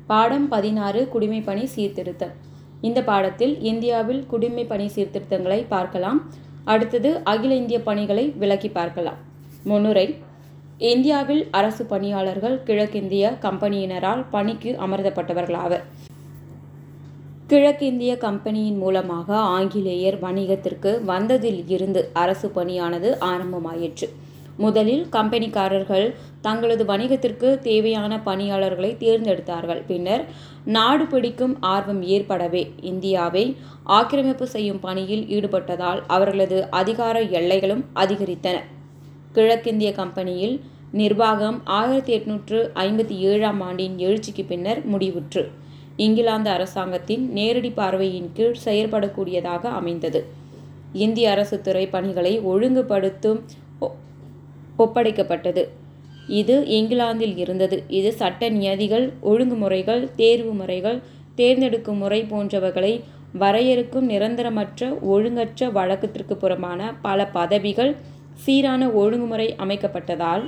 பாடம் 16 குடிமைப்பணி சீர்திருத்தம். இந்த பாடத்தில் இந்தியாவில் குடிமைப்பணி சீர்திருத்தங்களை பார்க்கலாம். அடுத்தது அகில இந்திய பணிகளை விளக்கி பார்க்கலாம். முன்னுரை. இந்தியாவில் அரசு பணியாளர்கள் கிழக்கிந்திய கம்பெனியினரால் பணிக்கு அமர்த்தப்பட்டவர்களாவர். கிழக்கிந்திய கம்பெனியின் மூலமாக ஆங்கிலேயர் வணிகத்திற்கு வந்ததில் இருந்து அரசு பணியானது ஆரம்பமாயிற்று. முதலில் கம்பெனிக்காரர்கள் தங்களது வணிகத்திற்கு தேவையான பணியாளர்களை தேர்ந்தெடுத்தார்கள். பின்னர் நாடு பிடிக்கும் ஆர்வம் ஏற்படவே இந்தியாவை ஆக்கிரமிப்பு செய்யும் பணியில் ஈடுபட்டதால் அவர்களது அதிகார எல்லைகளும் அதிகரித்தன. கிழக்கிந்திய கம்பெனியில் நிர்வாகம் 1857ஆம் ஆண்டின் எழுச்சிக்கு பின்னர் முடிவுற்று. இங்கிலாந்து அரசாங்கத்தின் நேரடி பார்வையின் கீழ் செயற்படக்கூடியதாக அமைந்தது. இந்திய அரசு துறை பணிகளை ஒழுங்குபடுத்தும் ஒப்படைக்கப்பட்டது. இது இங்கிலாந்தில் இருந்தது. இது சட்ட நியதிகள், ஒழுங்குமுறைகள், தேர்வு முறைகள், தேர்ந்தெடுக்கும் முறை போன்றவைகளை வரையறுக்கும் நிரந்தரமற்ற ஒழுங்கற்ற வழக்கத்திற்கு புறம்பான பல பதவிகள் சீரான ஒழுங்குமுறை அமைக்கப்பட்டதால்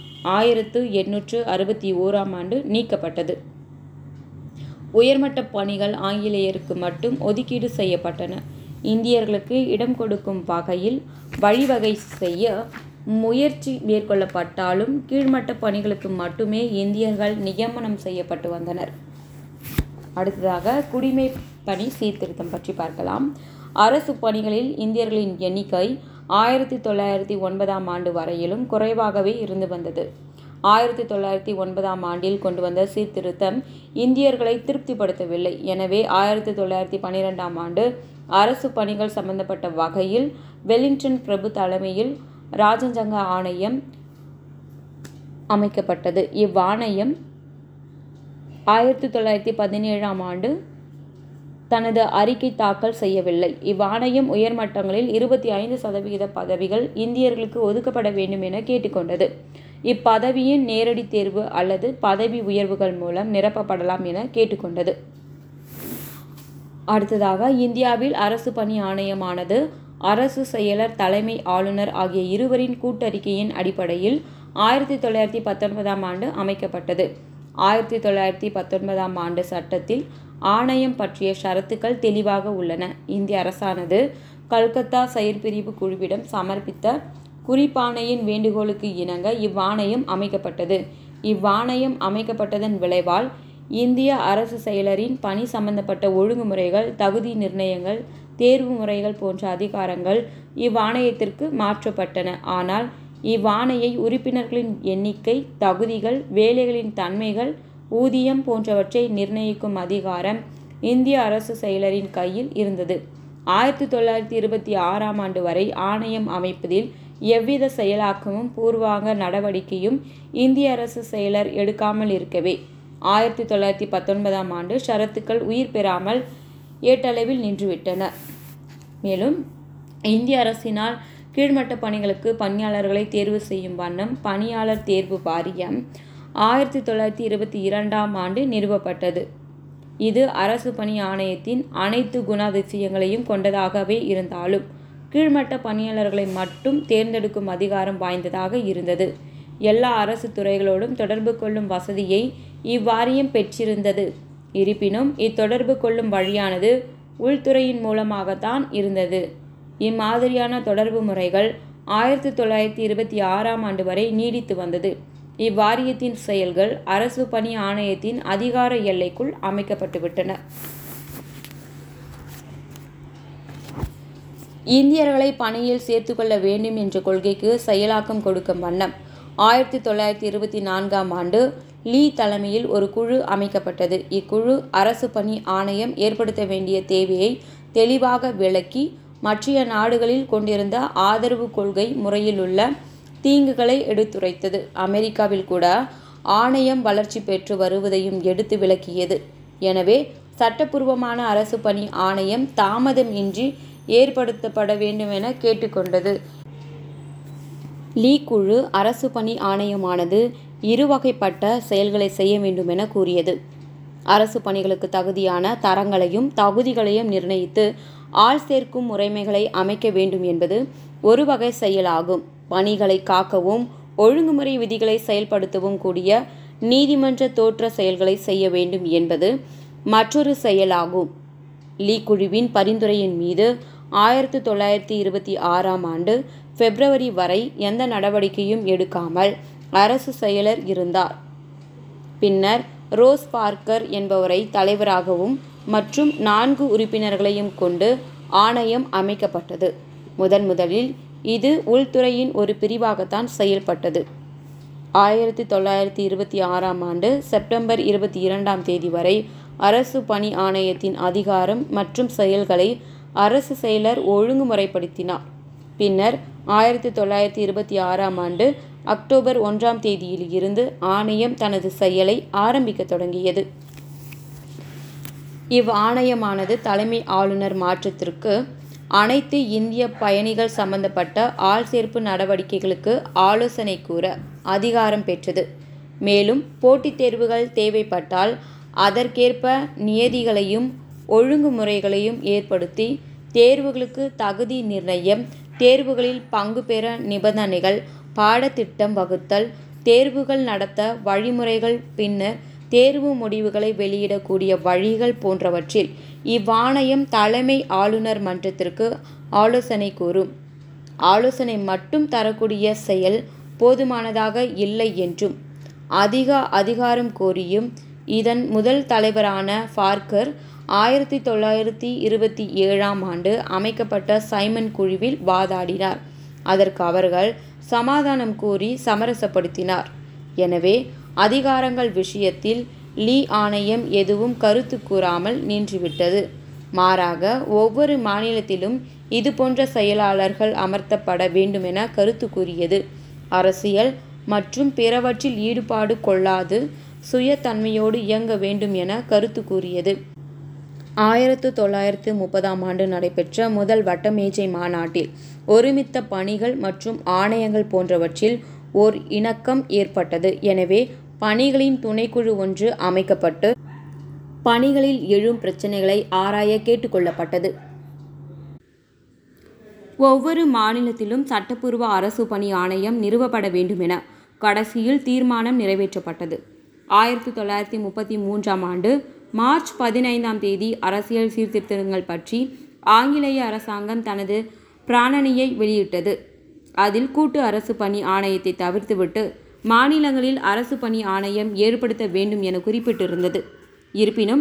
1861ஆம் ஆண்டு நீக்கப்பட்டது. உயர்மட்ட பணிகள் ஆங்கிலேயருக்கு மட்டும் ஒதுக்கீடு செய்யப்பட்டன. இந்தியர்களுக்கு இடம் கொடுக்கும் வகையில் வழிவகை செய்ய முயற்சி மேற்கொள்ளப்பட்டாலும் கீழ்மட்ட பணிகளுக்கு மட்டுமே இந்தியர்கள் நியமனம் செய்யப்பட்டு வந்தனர். அடுத்ததாக குடிமை பணி சீர்திருத்தம் பற்றி பார்க்கலாம். அரசு பணிகளில் இந்தியர்களின் எண்ணிக்கை 1909ஆம் ஆண்டு வரையிலும் குறைவாகவே இருந்து வந்தது. 1909ஆம் ஆண்டில் கொண்டு வந்த சீர்திருத்தம் இந்தியர்களை திருப்திப்படுத்தவில்லை. எனவே 1912ஆம் ஆண்டு அரசு பணிகள் சம்பந்தப்பட்ட வகையில் வெலிங்டன் பிரபு தலைமையில் ராஜாங்க ஆணையம் அமைக்கப்பட்டது. இவ்வாணையம் 1917ஆம் ஆண்டு தனது அறிக்கை தாக்கல் செய்யவில்லை. இவ்வாணையம் உயர்மட்டங்களில் 25% பதவிகள் இந்தியர்களுக்கு ஒதுக்கப்பட வேண்டும் என கேட்டுக்கொண்டது. இப்பதவியின் நேரடி தேர்வு அல்லது பதவி உயர்வுகள் மூலம் நிரப்பப்படலாம் என கேட்டுக்கொண்டது. அடுத்ததாக இந்தியாவில் அரசு பணி ஆணையமானது அரசு செயலர், தலைமை ஆளுநர் ஆகிய இருவரின் கூட்டறிக்கையின் அடிப்படையில் 1919ஆம் ஆண்டு அமைக்கப்பட்டது. 1919ஆம் ஆண்டு சட்டத்தில் ஆணையம் பற்றிய ஷரத்துக்கள் தெளிவாக உள்ளன. இந்திய அரசானது கல்கத்தா செயற்பிரிவு குழுவிடம் சமர்ப்பித்த குறிப்பாணையின் வேண்டுகோளுக்கு இணங்க இவ்வாணையம் அமைக்கப்பட்டது. இவ்வாணையம் அமைக்கப்பட்டதன் விளைவால் இந்திய அரசு செயலரின் பணி சம்பந்தப்பட்ட ஒழுங்குமுறைகள், தகுதி நிர்ணயங்கள், தேர்வு முறைகள் போன்ற அதிகாரங்கள் இவ்வாணையத்திற்கு மாற்றப்பட்டன. ஆனால் இவ்வாணைய உறுப்பினர்களின் எண்ணிக்கை, தகுதிகள், வேலைகளின் தன்மைகள், ஊதியம் போன்றவற்றை நிர்ணயிக்கும் அதிகாரம் இந்திய அரசு செயலரின் கையில் இருந்தது. 1926ஆம் ஆண்டு வரை ஆணையம் அமைப்பதில் எவ்வித செயலாக்கமும் பூர்வாங்க நடவடிக்கையும் இந்திய அரசு செயலர் எடுக்காமல் இருக்கவே 1919ஆம் ஆண்டு ஷரத்துக்கள் உயிர் பெறாமல் ஏட்டளவில் நின்றுவிட்டன. மேலும் இந்திய அரசினால் கீழ்மட்ட பணிகளுக்கு பணியாளர்களை தேர்வு செய்யும் வண்ணம் பணியாளர் தேர்வு வாரியம் 1922ஆம் ஆண்டு நிறுவப்பட்டது. இது அரசு பணி ஆணையத்தின் அனைத்து குணாதிசயங்களையும் கொண்டதாகவே இருந்தாலும் கீழ்மட்ட பணியாளர்களை மட்டும் தேர்ந்தெடுக்கும் அதிகாரம் வாய்ந்ததாக இருந்தது. எல்லா அரசு துறைகளோடும் தொடர்பு கொள்ளும் வசதியை இவ்வாரியம் பெற்றிருந்தது. இருப்பினும் இத்தொடர்பு கொள்ளும் வழியானது உள்துறையின் மூலமாகத்தான் இருந்தது. இம்மாதிரியான தொடர்பு முறைகள் 1926ஆம் ஆண்டு வரை நீடித்து வந்தது. இவ்வாரியத்தின் செயல்கள் அரசு பணி ஆணையத்தின் அதிகார எல்லைக்குள் அமைக்கப்பட்டுவிட்டன. இந்தியர்களை பணியில் சேர்த்துக்கொள்ள வேண்டும் என்ற கொள்கைக்கு செயலாக்கம் கொடுக்கும் வண்ணம் 1924ஆம் ஆண்டு லீ தலைமையில் ஒரு குழு அமைக்கப்பட்டது. இக்குழு அரசு பணி ஆணையம் ஏற்படுத்த வேண்டிய தேவையை தெளிவாக விளக்கி மற்றைய நாடுகளில் கொண்டிருந்த ஆதரவு கொள்கை முறையிலுள்ள தீங்குகளை எடுத்துரைத்தது. அமெரிக்காவில் கூட ஆணையம் வளர்ச்சி பெற்று வருவதையும் எடுத்து விளக்கியது. எனவே சட்டப்பூர்வமான அரசு பணி ஆணையம் தாமதம் இன்றி ஏற்படுத்தப்பட வேண்டும் என கேட்டுக்கொண்டது. லீ குழு அரசு பணி ஆணையமானது இருவகைப்பட்ட செயல்களை செய்ய வேண்டும் என கூறியது. அரசு பணிகளுக்கு தகுதியான தரங்களையும் தகுதிகளையும் நிர்ணயித்து ஆள் சேர்க்கும் முறைமைகளை அமைக்க வேண்டும் என்பது ஒரு வகை செயலாகும். பணிகளை காக்கவும் ஒழுங்குமுறை விதிகளை செயல்படுத்தவும் கூடிய நீதிமன்ற தோற்ற செயல்களை செய்ய வேண்டும் என்பது மற்றொரு செயலாகும். லீ குழுவின் பரிந்துரையின் மீது 1926ஆம் ஆண்டு பிப்ரவரி வரை எந்த நடவடிக்கையும் எடுக்காமல் அரசு செயலர் இருந்தார். பின்னர் ரோஸ் பார்க்கர் என்பவரை தலைவராகவும் மற்றும் 4 உறுப்பினர்களையும் கொண்டு ஆணையம் அமைக்கப்பட்டது. முதலில் இது உள்துறையின் ஒரு பிரிவாகத்தான் செயல்பட்டது. 1926ஆம் ஆண்டு செப்டம்பர் 22ஆம் தேதி வரை அரசு பணி ஆணையத்தின் அதிகாரம் மற்றும் செயல்களை அரசு செயலர் ஒழுங்குமுறைப்படுத்தினார். பின்னர் 1926ஆம் ஆண்டு அக்டோபர் 1ஆம் தேதியில் இருந்து ஆணையம் தனது செயலை ஆரம்பிக்க தொடங்கியது. ஆணையமானது தலைமை ஆளுநர் மாற்றத்திற்கு, அனைத்து இந்திய பயணிகள் சம்பந்தப்பட்ட ஆள்சேர்ப்பு நடவடிக்கைகளுக்கு ஆலோசனை கூற அதிகாரம் பெற்றது. மேலும் போட்டித் தேர்வுகள் தேவைப்பட்டால் அதற்கேற்ப நியதிகளையும் ஒழுங்குமுறைகளையும் ஏற்படுத்தி தேர்வுகளுக்கு தகுதி நிர்ணயம், தேர்வுகளில் பங்கு பெற நிபந்தனைகள், பாடத்திட்டம் வகுத்தல், தேர்வுகள் நடத்த வழிமுறைகள், பின்னர் தேர்வு முடிவுகளை வெளியிடக்கூடிய வழிகள் போன்றவற்றில் இவ்வாணையம் தலைமை ஆளுநர் மன்றத்திற்கு ஆலோசனை கூறும். ஆலோசனை மட்டும் தரக்கூடிய செயல் போதுமானதாக இல்லை என்றும் அதிக அதிகாரம் கோரியும் இதன் முதல் தலைவரான பார்க்கர் 1927ஆம் ஆண்டு அமைக்கப்பட்ட சைமன் குழுவில் வாதாடினார். அதற்கு அவர்கள் சமாதானம் கூறி சமரசப்படுத்தினார். எனவே அதிகாரங்கள் விஷயத்தில் லீ ஆணையம் எதுவும் கருத்து கூறாமல் நின்றுவிட்டது. மாறாக ஒவ்வொரு மாநிலத்திலும் இதுபோன்ற செயலாளர்கள் அமர்த்தப்பட வேண்டுமென கருத்து கூறியது. அரசியல் மற்றும் பிறவற்றில் ஈடுபாடு கொள்ளாது சுயத்தன்மையோடு இயங்க வேண்டும் என கருத்து கூறியது. 1930ஆம் ஆண்டு நடைபெற்ற முதல் வட்டமேஜை மாநாட்டில் ஒருமித்த பணிகள் மற்றும் ஆணையங்கள் போன்றவற்றில் ஓர் இணக்கம் ஏற்பட்டது. எனவே பணிகளின் துணைக்குழு ஒன்று அமைக்கப்பட்டு பணிகளில் எழும் பிரச்சினைகளை ஆராய கேட்டுக்கொள்ளப்பட்டது. ஒவ்வொரு மாநிலத்திலும் சட்டப்பூர்வ அரசு பணி ஆணையம் நிறுவப்பட வேண்டுமென கடைசியில் தீர்மானம் நிறைவேற்றப்பட்டது. 1933ஆம் ஆண்டு மார்ச் 15ஆம் தேதி அரசியல் சீர்திருத்தங்கள் பற்றி ஆங்கிலேய அரசாங்கம் தனது பிராணனையை வெளியிட்டது. அதில் கூட்டு அரசு பணி ஆணையத்தை தவிர்த்துவிட்டு மாநிலங்களில் அரசு பணி ஆணையம் ஏற்படுத்த வேண்டும் என குறிப்பிட்டிருந்தது. இருப்பினும்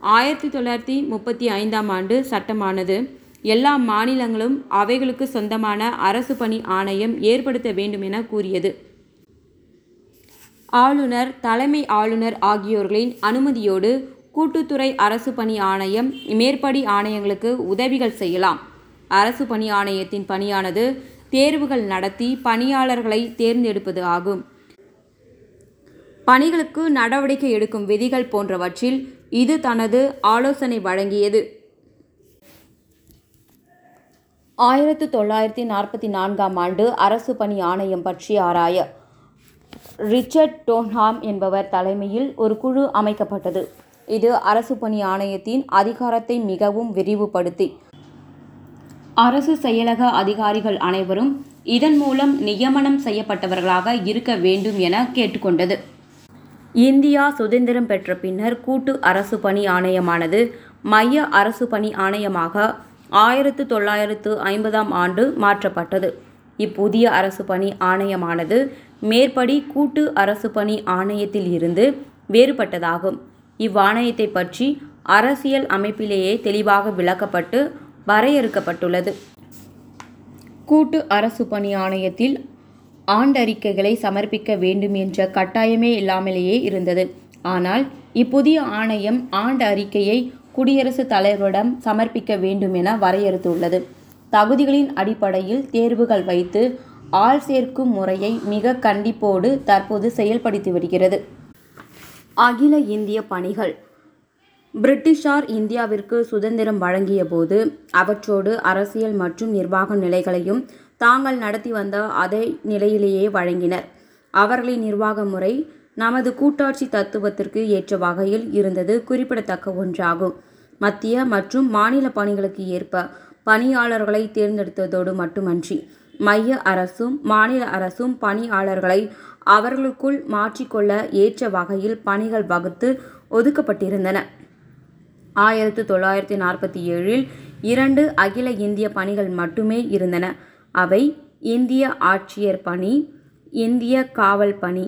1935ஆம் ஆண்டு சட்டமானது எல்லா மாநிலங்களும் அவைகளுக்கு சொந்தமான அரசு பணி ஆணையம் ஏற்படுத்த வேண்டும் என கூறியது. ஆளுநர், தலைமை ஆளுநர் ஆகியோர்களின் அனுமதியோடு கூட்டுத்துறை அரசு பணி ஆணையம் மேற்படி ஆணையங்களுக்கு உதவிகள் செய்யலாம். அரசு பணி ஆணையத்தின் பணியானது தேர்வுகள் நடத்தி பணியாளர்களை தேர்ந்தெடுப்பது ஆகும். பணிகளுக்கு நடவடிக்கை எடுக்கும் விதிகள் போன்றவற்றில் இது தனது ஆலோசனை வழங்கியது. 1944ஆம் ஆண்டு அரசு பணி ஆணையம் பற்றி ஆராய ரிச்சர்ட் டோன்ஹாம் என்பவர் தலைமையில் ஒரு குழு அமைக்கப்பட்டது. இது அரசு பணி ஆணையத்தின் அதிகாரத்தை மிகவும் விரிவுபடுத்தி அரசு செயலக அதிகாரிகள் அனைவரும் இதன் மூலம் நியமனம் செய்யப்பட்டவர்களாக இருக்க வேண்டும் என கேட்டுக்கொண்டது. இந்தியா சுதந்திரம் பெற்ற பின்னர் கூட்டு அரசு பணி ஆணையமானது மைய அரசு பணி ஆணையமாக 1950ஆம் ஆண்டு மாற்றப்பட்டது. இப்புதிய அரசு பணி ஆணையமானது மேற்படி கூட்டு அரசு பணி ஆணையத்தில் இருந்து வேறுபட்டதாகும். இவ்வாணையத்தை பற்றி அரசியல் அமைப்பிலேயே தெளிவாக விளக்கப்பட்டு வரையறுக்கப்பட்டுள்ளது. கூட்டு அரசு பணி ஆணையத்தில் ஆண்டறிக்கைகளை சமர்ப்பிக்க வேண்டும் என்ற கட்டாயமே இல்லாமலேயே இருந்தது. ஆனால் இப்புதிய ஆணையம் ஆண்டு அறிக்கையை குடியரசுத் தலைவரிடம் சமர்ப்பிக்க வேண்டும் என வரையறுத்துள்ளது. தகுதிகளின் அடிப்படையில் தேர்வுகள் வைத்து ஆள் சேர்க்கும் முறையை மிக கண்டிப்போடு தற்போது செயல்படுத்தி வருகிறது. அகில இந்திய பணிகள் பிரிட்டிஷார் இந்தியாவிற்கு சுதந்திரம் வழங்கிய போது அவற்றோடு அரசியல் மற்றும் நிர்வாக நிலைகளையும் தாங்கள் நடத்தி வந்த அதே நிலையிலேயே வழங்கினர். அவர்களின் நிர்வாக முறை நமது கூட்டாட்சி தத்துவத்திற்கு ஏற்ற வகையில் இருந்தது குறிப்பிடத்தக்க ஒன்றாகும். மத்திய மற்றும் மாநில பணிகளுக்கு ஏற்ப பணியாளர்களை தேர்ந்தெடுத்ததோடு மட்டுமன்றி மைய அரசும் மாநில அரசும் பணியாளர்களை அவர்களுக்குள் மாற்றிக்கொள்ள ஏற்ற வகையில் பணிகள் வகுத்து ஒதுக்கப்பட்டிருந்தன. 1947இல் 2 அகில இந்திய பணிகள் மட்டுமே இருந்தன. அவை இந்திய ஆட்சியர் பணி, இந்திய காவல் பணி.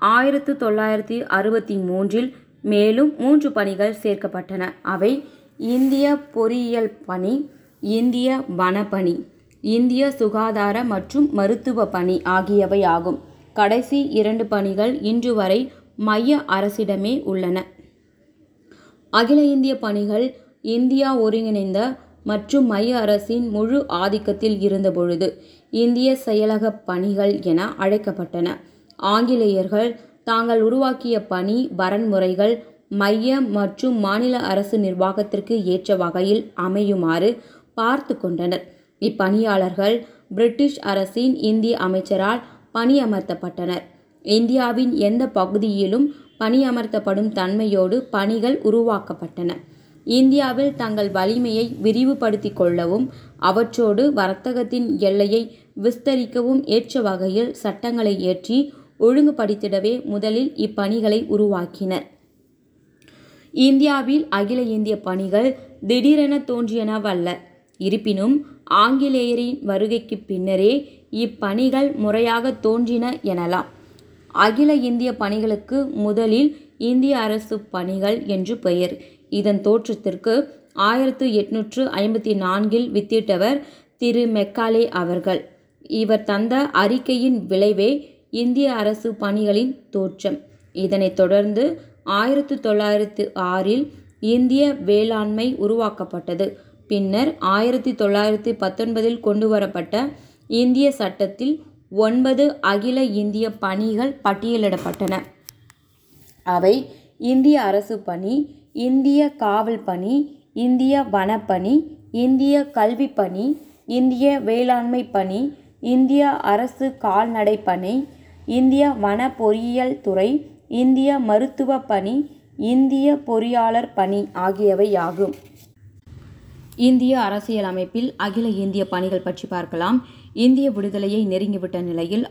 1963இல் மேலும் 3 பணிகள் சேர்க்கப்பட்டன. அவை இந்திய பொறியியல் பணி, இந்திய வனப்பணி, இந்திய சுகாதார மற்றும் மருத்துவ பணி ஆகியவை ஆகும். கடைசி 2 பணிகள் இன்று வரை மைய அரசிடமே உள்ளன. அகில இந்திய பணிகள் இந்தியா ஒருங்கிணைந்த மற்றும் மைய அரசின் முழு ஆதிக்கத்தில் இருந்தபொழுது இந்திய செயலக பணிகள் என அழைக்கப்பட்டன. ஆங்கிலேயர்கள் தாங்கள் உருவாக்கிய பணி வரன்முறைகள் மைய மற்றும் மாநில அரசு நிர்வாகத்திற்கு ஏற்ற வகையில் அமையுமாறு பார்த்து கொண்டனர். இப்பணியாளர்கள் பிரிட்டிஷ் அரசின் இந்திய அமைச்சரால் பணியமர்த்தப்பட்டனர். இந்தியாவின் எந்த பகுதியிலும் பணியமர்த்தப்படும் தன்மையோடு பணிகள் உருவாக்கப்பட்டன. இந்தியாவில் தங்கள் வலிமையை விரிவுபடுத்திக் கொள்ளவும் அவற்றோடு வர்த்தகத்தின் எல்லையை விஸ்தரிக்கவும் ஏற்ற வகையில் சட்டங்களை இயற்றி ஒழுங்குபடுத்திடவே முதலில் இப்பணிகளை உருவாக்கினர். இந்தியாவில் அகில இந்திய பணிகள் திடீரென தோன்றியனவல்ல. இருப்பினும் ஆங்கிலேயரின் வருகைக்கு பின்னரே இப்பணிகள் முறையாக தோன்றின எனலாம். அகில இந்திய பணிகளுக்கு முதலில் இந்திய அரசு பணிகள் என்று பெயர். இதன் தோற்றத்திற்கு 1854இல் வித்திட்டவர் திரு மெக்காலே அவர்கள். இவர் தந்த அறிக்கையின் விளைவே இந்திய அரசு பணிகளின் தோற்றம். இதனைத் தொடர்ந்து 1906இல் இந்திய வேளாண்மை உருவாக்கப்பட்டது. பின்னர் 1919இல் கொண்டுவரப்பட்ட இந்திய சட்டத்தில் 9 அகில இந்திய பணிகள் பட்டியலிடப்பட்டன. அவை இந்திய அரசு பணி, இந்திய காவல் பணி, இந்திய வனப்பணி, இந்திய கல்வி பணி, இந்திய வேளாண்மை பணி, இந்திய அரசு கால்நடை பணி, இந்திய வன பொறியியல் துறை, இந்திய மருத்துவ பணி, இந்திய பொறியாளர் பணி ஆகியவையாகும். இந்திய அரசியலமைப்பில் அகில இந்திய பணிகள் பற்றி பார்க்கலாம். இந்திய விடுதலையை நெருங்கிவிட்ட நிலையில்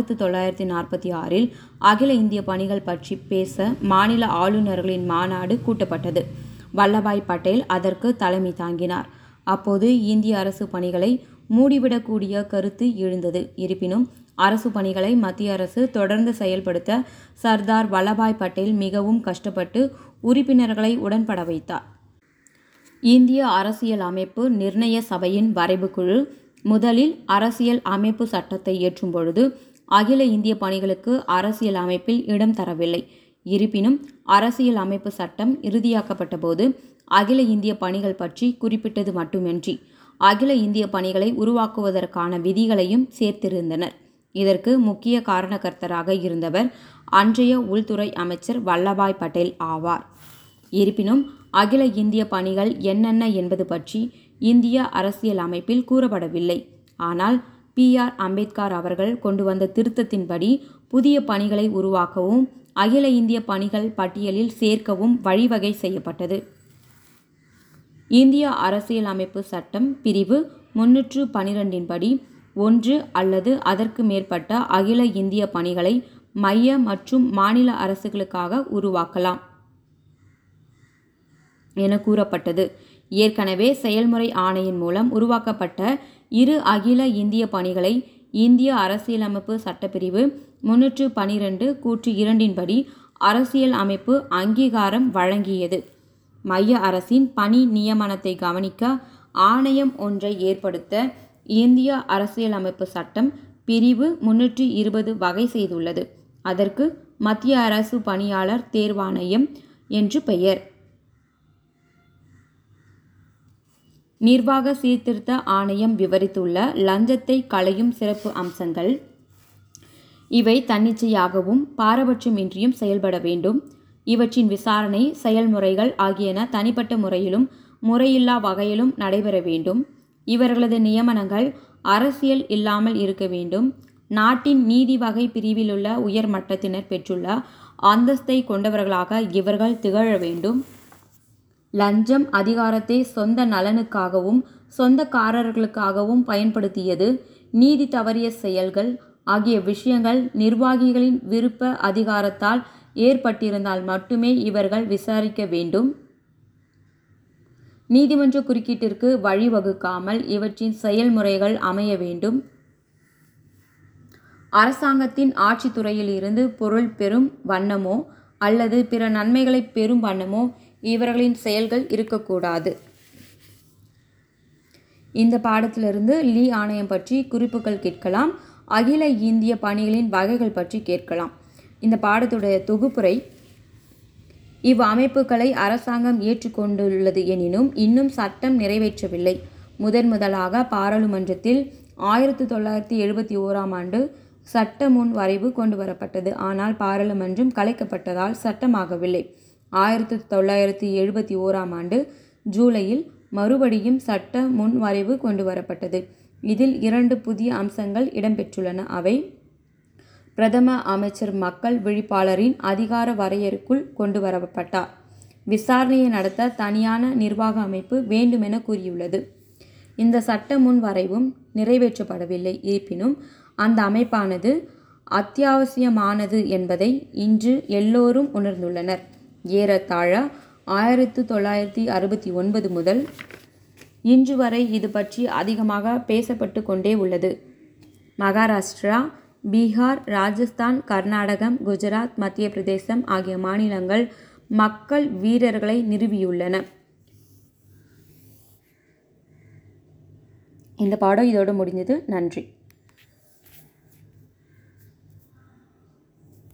1946இல் அகில இந்திய பணிகள் பற்றி பேச மாநில ஆளுநர்களின் மாநாடு கூட்டப்பட்டது. வல்லபாய் பட்டேல் அதற்கு தலைமை தாங்கினார். அப்போது இந்திய அரசு பணிகளை மூடிவிடக்கூடிய கருத்து எழுந்தது. இருப்பினும் அரசு பணிகளை மத்திய அரசு தொடர்ந்து செயல்படுத்த சர்தார் வல்லபாய் பட்டேல் மிகவும் கஷ்டப்பட்டு உறுப்பினர்களை உடன்பட வைத்தார். இந்திய அரசியல் அமைப்பு நிர்ணய சபையின் வரைவு குழு முதலில் அரசியல் அமைப்பு சட்டத்தை இயற்றும் பொழுது அகில இந்திய பணிகளுக்கு அரசியல் அமைப்பில் இடம் தரவில்லை. இருப்பினும் அரசியல் அமைப்பு சட்டம் இறுதியாக்கப்பட்ட போது அகில இந்திய பணிகள் பற்றி குறிப்பிட்டது மட்டுமின்றி அகில இந்திய பணிகளை உருவாக்குவதற்கான விதிகளையும் சேர்த்திருந்தனர். இதற்கு முக்கிய காரணகர்த்தராக இருந்தவர் அன்றைய உள்துறை அமைச்சர் வல்லபாய் பட்டேல் ஆவார். இருப்பினும் அகில இந்திய பணிகள் என்னென்ன என்பது பற்றி இந்திய அரசியல் அமைப்பில் கூறப்படவில்லை. ஆனால் PR அம்பேத்கர் அவர்கள் கொண்டு வந்த திருத்தத்தின்படி புதிய பணிகளை உருவாக்கவும் அகில இந்திய பணிகள் பட்டியலில் சேர்க்கவும் வழிவகை செய்யப்பட்டது. இந்திய அரசியல் அமைப்பு சட்டம் பிரிவு 312 படி 1 அல்லது அதற்கு மேற்பட்ட அகில இந்திய பணிகளை மைய மற்றும் மாநில அரசுகளுக்காக உருவாக்கலாம் என கூறப்பட்டது. ஏற்கனவே செயல்முறை ஆணையின் மூலம் உருவாக்கப்பட்ட 2 அகில இந்திய பணிகளை இந்திய அரசியலமைப்பு சட்டப்பிரிவு 312 கூற்று 2 படி அரசியல் அமைப்பு அங்கீகாரம் வழங்கியது. மைய அரசின் பணி நியமனத்தை கவனிக்க ஆணையம் ஒன்றை ஏற்படுத்த இந்திய அரசியலமைப்பு சட்டம் பிரிவு 320 வகை செய்துள்ளது. அதற்கு மத்திய அரசு பணியாளர் தேர்வாணையம் என்று பெயர். நிர்வாக சீர்திருத்த ஆணையம் விவரித்துள்ள லஞ்சத்தை களையும் சிறப்பு அம்சங்கள் இவை தன்னிச்சையாகவும் பாரபட்சமின்றியும் செயல்பட வேண்டும். இவற்றின் விசாரணை செயல்முறைகள் ஆகியன தனிப்பட்ட முறையிலும் முறையில்லா வகையிலும் நடைபெற வேண்டும். இவர்களது நியமனங்கள் அரசியல் இல்லாமல் இருக்க வேண்டும். நாட்டின் நீதி வகை பிரிவிலுள்ள உயர் மட்டத்தினர் பெற்றுள்ள அந்தஸ்தை கொண்டவர்களாக இவர்கள் திகழ வேண்டும். லஞ்சம் அதிகாரத்தை சொந்த நலனுக்காகவும் சொந்தக்காரர்களுக்காகவும் பயன்படுத்தியது நீதி தவறிய செயல்கள் ஆகிய விஷயங்கள் நிர்வாகிகளின் விருப்ப அதிகாரத்தால் ஏற்பட்டிருந்தால் மட்டுமே இவர்கள் விசாரிக்க வேண்டும். நீதிமன்ற குறுக்கீட்டிற்கு வழிவகுக்காமல் இவற்றின் செயல்முறைகள் அமைய வேண்டும். அரசாங்கத்தின் ஆட்சித்துறையில் இருந்து பொருள் பெறும் வண்ணமோ அல்லது பிற நன்மைகளை பெறும் வண்ணமோ இவர்களின் செயல்கள் இருக்கக்கூடாது. இந்த பாடத்திலிருந்து லீ ஆணையம் பற்றி குறிப்புகள் கேட்கலாம். அகில இந்திய பணிகளின் வகைகள் பற்றி கேட்கலாம். இந்த பாடத்துடைய தொகுப்புரை: இவ்வமைப்புகளை அரசாங்கம் ஏற்றுக்கொண்டுள்ளது எனினும் இன்னும் சட்டம் நிறைவேற்றவில்லை. முதலாக பாராளுமன்றத்தில் 1971ஆம் ஆண்டு சட்ட முன் வரைவு கொண்டு வரப்பட்டது. ஆனால் பாராளுமன்றம் கலைக்கப்பட்டதால் சட்டமாகவில்லை. 1971ஆம் ஆண்டு ஜூலையில் மறுபடியும் சட்ட முன் வரைவு கொண்டு வரப்பட்டது. இதில் 2 புதிய அம்சங்கள் இடம்பெற்றுள்ளன. அவை: பிரதம அமைச்சர் மக்கள் விழிப்பாளரின் அதிகார வரையறைக்குள் கொண்டு வரப்பட்டார். விசாரணையை நடத்த தனியான நிர்வாக அமைப்பு வேண்டுமென கூறியுள்ளது. இந்த சட்ட முன் வரைவும் நிறைவேற்றப்படவில்லை. இருப்பினும் அந்த அமைப்பானது அத்தியாவசியமானது என்பதை இன்று எல்லோரும் உணர்ந்துள்ளனர். ஏறத்தாழ 1969 முதல் இன்று வரை இது பற்றி அதிகமாக பேசப்பட்டு கொண்டே உள்ளது. மகாராஷ்டிரா, பீகார், ராஜஸ்தான், கர்நாடகம், குஜராத், மத்திய பிரதேசம் ஆகிய மாநிலங்கள் மக்கள் வீரர்களை நிறுவியுள்ளன. இந்த பாடம் இதோடு முடிந்தது. நன்றி.